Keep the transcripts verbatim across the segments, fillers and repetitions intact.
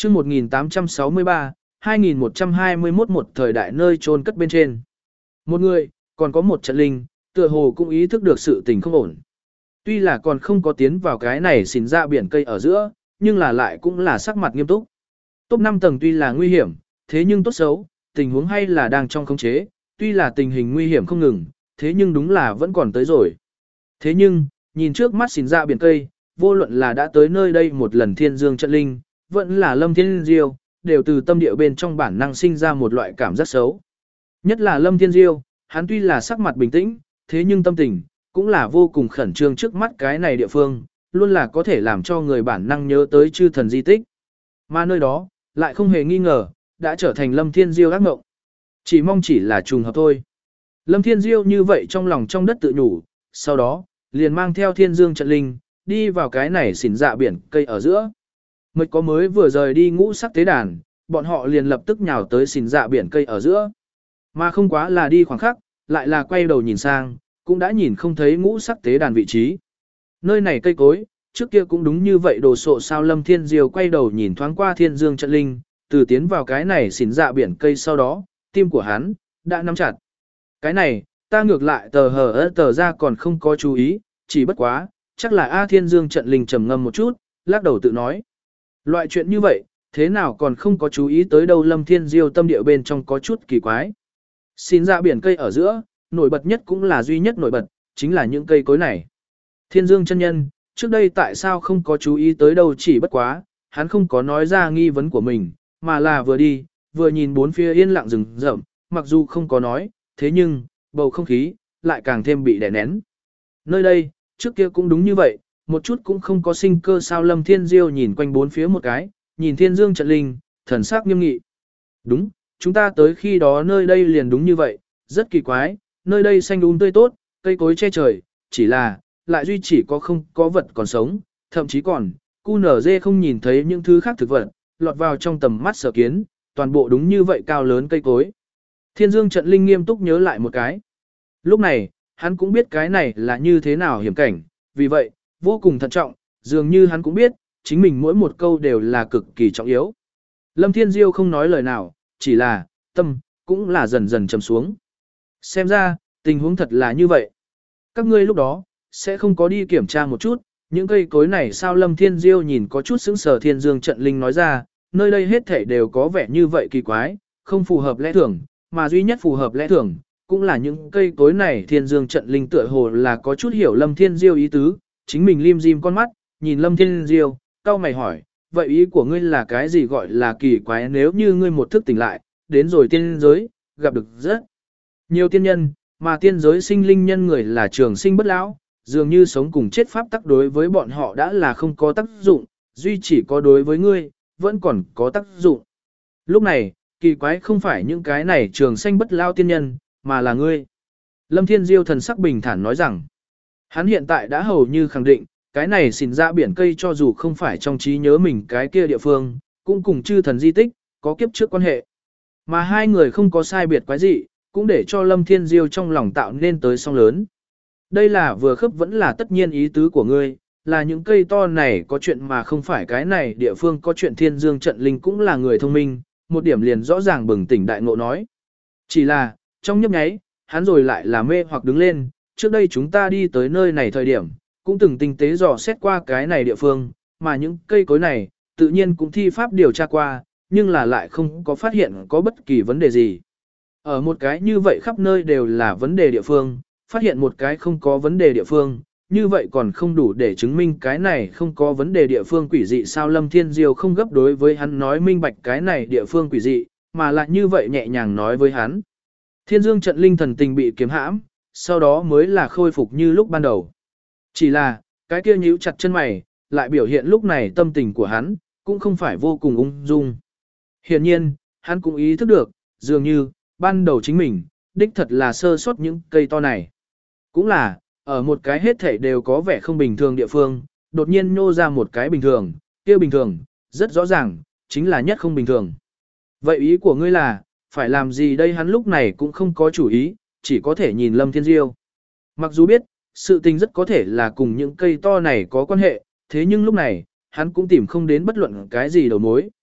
chương một nghìn tám trăm sáu mươi ba, hai nghìn một trăm hai mươi mốt một thời đại nơi chôn cất bên trên. Một người, còn có một trận linh, tựa hồ cũng ý thức được sự tình không ổn. Tuy là còn không có tiến vào cái này xỉn ra biển cây ở giữa, nhưng là lại cũng là sắc mặt nghiêm túc. Top năm tầng tuy là nguy hiểm, thế nhưng tốt xấu, tình huống hay là đang trong khống chế, tuy là tình hình nguy hiểm không ngừng, thế nhưng đúng là vẫn còn tới rồi. Thế nhưng, nhìn trước mắt xỉn ra biển cây, vô luận là đã tới nơi đây một lần thiên dương trận linh, vẫn là Lâm Thiên Diêu, đều từ tâm địa bên trong bản năng sinh ra một loại cảm giác xấu. Nhất là Lâm Thiên Diêu, hắn tuy là sắc mặt bình tĩnh, thế nhưng tâm tình, cũng là vô cùng khẩn trương trước mắt cái này địa phương, luôn là có thể làm cho người bản năng nhớ tới chư thần di tích. Mà nơi đó, lại không hề nghi ngờ, đã trở thành Lâm Thiên Diêu ác mộng. Chỉ mong chỉ là trùng hợp thôi. Lâm Thiên Diêu như vậy trong lòng trong đất tự nhủ, sau đó, liền mang theo thiên dương trận linh, đi vào cái này xỉn dạ biển cây ở giữa. Mịch có mới vừa rời đi ngũ sắc tế đàn, bọn họ liền lập tức nhào tới xỉn dạ biển cây ở giữa. Mà không quá là đi khoảng khắc, lại là quay đầu nhìn sang, cũng đã nhìn không thấy ngũ sắc tế đàn vị trí. Nơi này cây cối, trước kia cũng đúng như vậy đồ sộ sao. Lâm Thiên Diêu quay đầu nhìn thoáng qua thiên dương trận linh, từ tiến vào cái này xỉn dạ biển cây sau đó, tim của hắn, đã nắm chặt. Cái này, ta ngược lại tờ hờ ớt tờ ra còn không có chú ý, chỉ bất quá, chắc là A thiên dương trận linh trầm ngâm một chút, lắc đầu tự nói. Loại chuyện như vậy, thế nào còn không có chú ý tới đâu. Lâm Thiên Diêu tâm địa bên trong có chút kỳ quái. Xỉn dạ biển cây ở giữa, nổi bật nhất cũng là duy nhất nổi bật, chính là những cây cối này. Thiên Dương chân nhân, trước đây tại sao không có chú ý tới đâu, chỉ bất quá, hắn không có nói ra nghi vấn của mình, mà là vừa đi, vừa nhìn bốn phía yên lặng rừng rậm, mặc dù không có nói, thế nhưng, bầu không khí, lại càng thêm bị đè nén. Nơi đây, trước kia cũng đúng như vậy, một chút cũng không có sinh cơ sao. Lâm Thiên Diêu nhìn quanh bốn phía một cái, nhìn Thiên Dương trận linh, thần sắc nghiêm nghị. Đúng, chúng ta tới khi đó nơi đây liền đúng như vậy, rất kỳ quái, nơi đây xanh um tươi tốt, cây cối che trời, chỉ là, lại duy chỉ có không có vật còn sống, thậm chí còn, cu nở dê không nhìn thấy những thứ khác thực vật, lọt vào trong tầm mắt sở kiến, toàn bộ đúng như vậy cao lớn cây cối. Thiên Dương trận linh nghiêm túc nhớ lại một cái. Lúc này, hắn cũng biết cái này là như thế nào hiểm cảnh, vì vậy, vô cùng thận trọng, dường như hắn cũng biết, chính mình mỗi một câu đều là cực kỳ trọng yếu. Lâm Thiên Diêu không nói lời nào, chỉ là, tâm, cũng là dần dần trầm xuống. Xem ra, tình huống thật là như vậy. Các ngươi lúc đó, sẽ không có đi kiểm tra một chút, những cây cối này sao. Lâm Thiên Diêu nhìn có chút sững sờ. Thiên Dương trận linh nói ra, nơi đây hết thảy đều có vẻ như vậy kỳ quái, không phù hợp lẽ thường, mà duy nhất phù hợp lẽ thường, cũng là những cây cối này. Thiên Dương trận linh tựa hồ là có chút hiểu Lâm Thiên Diêu ý tứ, chính mình lim dim con mắt, nhìn Lâm Thiên Diêu, cau mày hỏi, vậy ý của ngươi là cái gì gọi là kỳ quái? Nếu như ngươi một thức tỉnh lại, đến rồi tiên giới, gặp được rất nhiều tiên nhân, mà tiên giới sinh linh nhân người là trường sinh bất lão, dường như sống cùng chết pháp tắc đối với bọn họ đã là không có tác dụng, duy chỉ có đối với ngươi, vẫn còn có tác dụng. Lúc này, kỳ quái không phải những cái này trường sinh bất lão tiên nhân, mà là ngươi. Lâm Thiên Diêu thần sắc bình thản nói rằng, hắn hiện tại đã hầu như khẳng định, cái này xỉn ra biển cây cho dù không phải trong trí nhớ mình cái kia địa phương, cũng cùng chư thần di tích, có kiếp trước quan hệ. Mà hai người không có sai biệt quái dị, cũng để cho Lâm Thiên Diêu trong lòng tạo nên tới song lớn. Đây là vừa khớp vẫn là tất nhiên ý tứ của ngươi, là những cây to này có chuyện mà không phải cái này địa phương có chuyện. Thiên Dương trận linh cũng là người thông minh, một điểm liền rõ ràng bừng tỉnh đại ngộ nói. Chỉ là, trong nhấp nháy, hắn rồi lại là mê hoặc đứng lên, trước đây chúng ta đi tới nơi này thời điểm, cũng từng tinh tế dò xét qua cái này địa phương, mà những cây cối này, tự nhiên cũng thi pháp điều tra qua, nhưng là lại không có phát hiện có bất kỳ vấn đề gì. Ở một cái như vậy khắp nơi đều là vấn đề địa phương, phát hiện một cái không có vấn đề địa phương, như vậy còn không đủ để chứng minh cái này không có vấn đề địa phương quỷ dị sao. Lâm Thiên Diêu không gấp đối với hắn nói minh bạch cái này địa phương quỷ dị, mà lại như vậy nhẹ nhàng nói với hắn. Thiên Dương trận linh thần tình bị kiếm hãm, sau đó mới là khôi phục như lúc ban đầu. Chỉ là, cái kia nhíu chặt chân mày, lại biểu hiện lúc này tâm tình của hắn, cũng không phải vô cùng ung dung. Hiển nhiên, hắn cũng ý thức được, dường như, ban đầu chính mình, đích thật là sơ sót những cây to này. Cũng là, ở một cái hết thể đều có vẻ không bình thường địa phương, đột nhiên nhô ra một cái bình thường, kia bình thường, rất rõ ràng, chính là nhất không bình thường. Vậy ý của ngươi là, phải làm gì đây? Hắn lúc này cũng không có chủ ý, chỉ có thể nhìn Lâm Thiên Diêu. Mặc dù biết, sự tình rất có thể là cùng những cây to này có quan hệ, thế nhưng lúc này, hắn cũng tìm không đến bất luận cái gì đầu mối.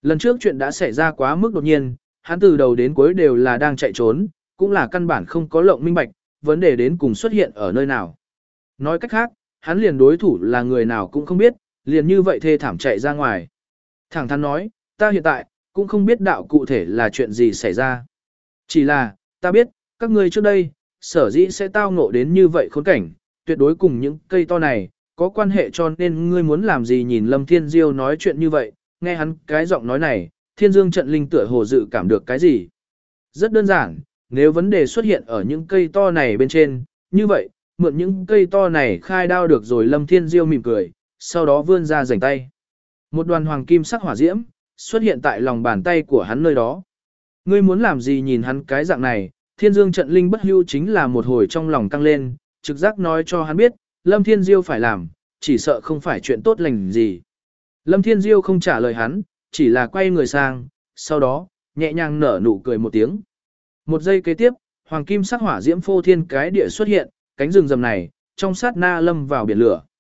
Lần trước chuyện đã xảy ra quá mức đột nhiên, hắn từ đầu đến cuối đều là đang chạy trốn, cũng là căn bản không có lộng minh bạch, vấn đề đến cùng xuất hiện ở nơi nào. Nói cách khác, hắn liền đối thủ là người nào cũng không biết, liền như vậy thê thảm chạy ra ngoài. Thẳng thắn nói, ta hiện tại, cũng không biết đạo cụ thể là chuyện gì xảy ra. Chỉ là, ta biết, các ngươi trước đây, sở dĩ sẽ tao ngộ đến như vậy khốn cảnh, tuyệt đối cùng những cây to này, có quan hệ cho nên ngươi muốn làm gì nhìn Lâm Thiên Diêu nói chuyện như vậy, nghe hắn cái giọng nói này, Thiên Dương trận linh tựa hồ dự cảm được cái gì. Rất đơn giản, nếu vấn đề xuất hiện ở những cây to này bên trên, như vậy, mượn những cây to này khai đao được rồi. Lâm Thiên Diêu mỉm cười, sau đó vươn ra rảnh tay. Một đoàn hoàng kim sắc hỏa diễm, xuất hiện tại lòng bàn tay của hắn nơi đó. Ngươi muốn làm gì nhìn hắn cái dạng này, Thiên Dương trận linh bất hưu chính là một hồi trong lòng căng lên, trực giác nói cho hắn biết, Lâm Thiên Diêu phải làm, chỉ sợ không phải chuyện tốt lành gì. Lâm Thiên Diêu không trả lời hắn, chỉ là quay người sang, sau đó, nhẹ nhàng nở nụ cười một tiếng. Một giây kế tiếp, hoàng kim sắc hỏa diễm phô thiên cái địa xuất hiện, cánh rừng rầm này, trong sát na lâm vào biển lửa.